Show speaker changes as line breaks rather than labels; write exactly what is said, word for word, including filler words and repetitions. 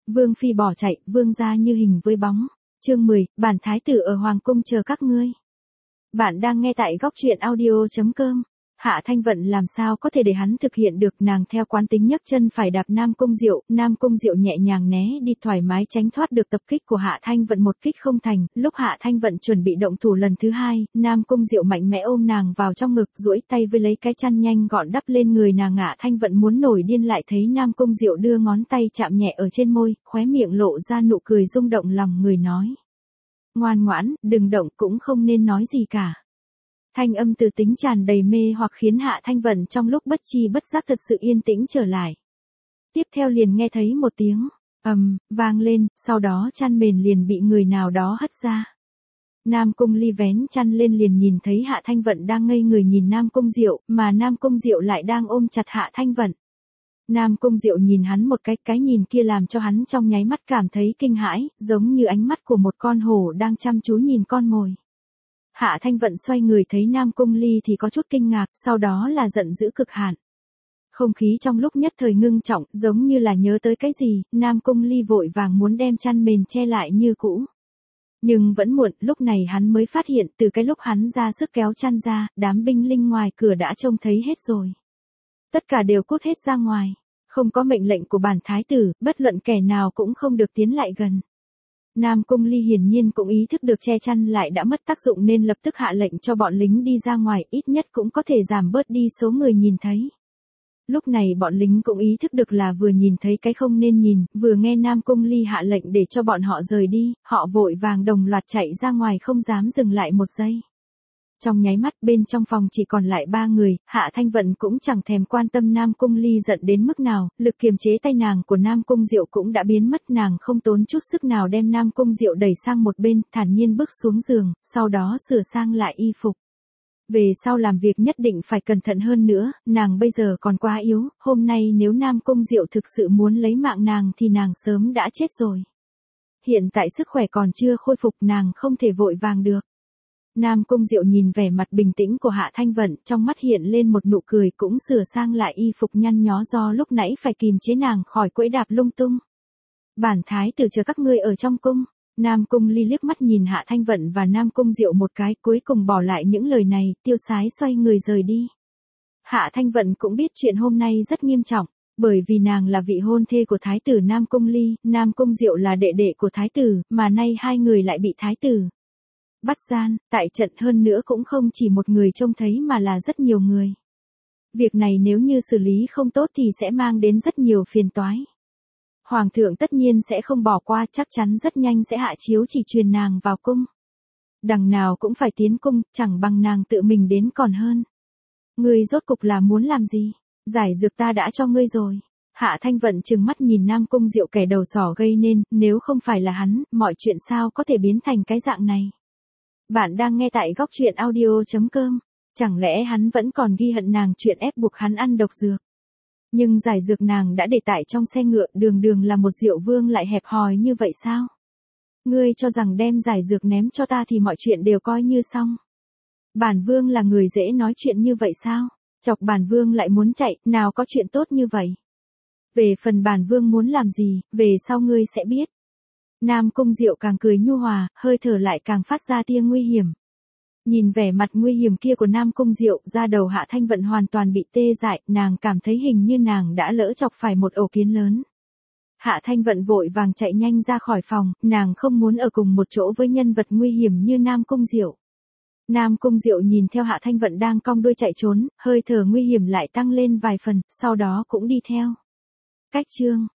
Vương phi bỏ chạy, vương gia như hình với bóng. Chương mười, bản thái tử ở hoàng cung chờ các ngươi. Bạn đang nghe tại góc truyện audio chấm com. Hạ Thanh Vận làm sao có thể để hắn thực hiện được, nàng theo quán tính nhấc chân phải đạp Nam Cung Diệu, Nam Cung Diệu nhẹ nhàng né đi, thoải mái tránh thoát được tập kích của Hạ Thanh Vận một kích không thành. Lúc Hạ Thanh Vận chuẩn bị động thủ lần thứ hai, Nam Cung Diệu mạnh mẽ ôm nàng vào trong ngực, duỗi tay với lấy cái chăn nhanh gọn đắp lên người nàng. Hạ Thanh Vận muốn nổi điên lại thấy Nam Cung Diệu đưa ngón tay chạm nhẹ ở trên môi, khóe miệng lộ ra nụ cười rung động lòng người nói: ngoan ngoãn, đừng động, cũng không nên nói gì cả. Thanh âm từ tính tràn đầy mê hoặc khiến Hạ Thanh Vận trong lúc bất chi bất giác thật sự yên tĩnh trở lại. Tiếp theo liền nghe thấy một tiếng ầm vang lên, sau đó chăn mền liền bị người nào đó hất ra. Nam Cung Ly vén chăn lên liền nhìn thấy Hạ Thanh Vận đang ngây người nhìn Nam Cung Diệu, mà Nam Cung Diệu lại đang ôm chặt Hạ Thanh Vận. Nam Cung Diệu nhìn hắn một cái, cái nhìn kia làm cho hắn trong nháy mắt cảm thấy kinh hãi, giống như ánh mắt của một con hổ đang chăm chú nhìn con mồi. Hạ Thanh Vận xoay người thấy Nam Cung Ly thì có chút kinh ngạc, sau đó là giận dữ cực hạn. Không khí trong lúc nhất thời ngưng trọng, giống như là nhớ tới cái gì, Nam Cung Ly vội vàng muốn đem chăn mền che lại như cũ. Nhưng vẫn muộn, lúc này hắn mới phát hiện từ cái lúc hắn ra sức kéo chăn ra, đám binh linh ngoài cửa đã trông thấy hết rồi. Tất cả đều cút hết ra ngoài, không có mệnh lệnh của bản thái tử, bất luận kẻ nào cũng không được tiến lại gần. Nam Cung Ly hiển nhiên cũng ý thức được che chăn lại đã mất tác dụng nên lập tức hạ lệnh cho bọn lính đi ra ngoài, ít nhất cũng có thể giảm bớt đi số người nhìn thấy. Lúc này bọn lính cũng ý thức được là vừa nhìn thấy cái không nên nhìn, vừa nghe Nam Cung Ly hạ lệnh để cho bọn họ rời đi, họ vội vàng đồng loạt chạy ra ngoài không dám dừng lại một giây. Trong nháy mắt bên trong phòng chỉ còn lại ba người, Hạ Thanh Vận cũng chẳng thèm quan tâm Nam Cung Ly giận đến mức nào, lực kiềm chế tay nàng của Nam Cung Diệu cũng đã biến mất, nàng không tốn chút sức nào đem Nam Cung Diệu đẩy sang một bên, thản nhiên bước xuống giường, sau đó sửa sang lại y phục. Về sau làm việc nhất định phải cẩn thận hơn nữa, nàng bây giờ còn quá yếu, hôm nay nếu Nam Cung Diệu thực sự muốn lấy mạng nàng thì nàng sớm đã chết rồi. Hiện tại sức khỏe còn chưa khôi phục, nàng không thể vội vàng được. Nam Cung Diệu nhìn vẻ mặt bình tĩnh của Hạ Thanh Vận, trong mắt hiện lên một nụ cười, cũng sửa sang lại y phục nhăn nhó do lúc nãy phải kìm chế nàng khỏi quẫy đạp lung tung. Bản thái tử chờ các ngươi ở trong cung. Nam Cung Ly liếc mắt nhìn Hạ Thanh Vận và Nam Cung Diệu một cái, cuối cùng bỏ lại những lời này, tiêu sái xoay người rời đi. Hạ Thanh Vận cũng biết chuyện hôm nay rất nghiêm trọng, bởi vì nàng là vị hôn thê của thái tử Nam Cung Ly, Nam Cung Diệu là đệ đệ của thái tử, mà nay hai người lại bị thái tử bắt gian, tại trận, hơn nữa cũng không chỉ một người trông thấy mà là rất nhiều người. Việc này nếu như xử lý không tốt thì sẽ mang đến rất nhiều phiền toái. Hoàng thượng tất nhiên sẽ không bỏ qua, chắc chắn rất nhanh sẽ hạ chiếu chỉ truyền nàng vào cung. Đằng nào cũng phải tiến cung, chẳng bằng nàng tự mình đến còn hơn. Ngươi rốt cục là muốn làm gì? Giải dược ta đã cho ngươi rồi. Hạ Thanh Vận trừng mắt nhìn Nam Cung Diệu kẻ đầu sỏ gây nên, nếu không phải là hắn, mọi chuyện sao có thể biến thành cái dạng này. Bạn đang nghe tại góc truyện audio chấm com. Chẳng lẽ hắn vẫn còn ghi hận nàng chuyện ép buộc hắn ăn độc dược? Nhưng giải dược nàng đã để tại trong xe ngựa, đường đường là một Diệu vương lại hẹp hòi như vậy sao? Ngươi cho rằng đem giải dược ném cho ta thì mọi chuyện đều coi như xong. Bản vương là người dễ nói chuyện như vậy sao? Chọc bản vương lại muốn chạy, nào có chuyện tốt như vậy. Về phần bản vương muốn làm gì, về sau ngươi sẽ biết. Nam Cung Diệu càng cười nhu hòa, hơi thở lại càng phát ra tia nguy hiểm. Nhìn vẻ mặt nguy hiểm kia của Nam Cung Diệu, da đầu Hạ Thanh Vận hoàn toàn bị tê dại, nàng cảm thấy hình như nàng đã lỡ chọc phải một ổ kiến lớn. Hạ Thanh Vận vội vàng chạy nhanh ra khỏi phòng, nàng không muốn ở cùng một chỗ với nhân vật nguy hiểm như Nam Cung Diệu. Nam Cung Diệu nhìn theo Hạ Thanh Vận đang cong đuôi chạy trốn, hơi thở nguy hiểm lại tăng lên vài phần, sau đó cũng đi theo. Cách chương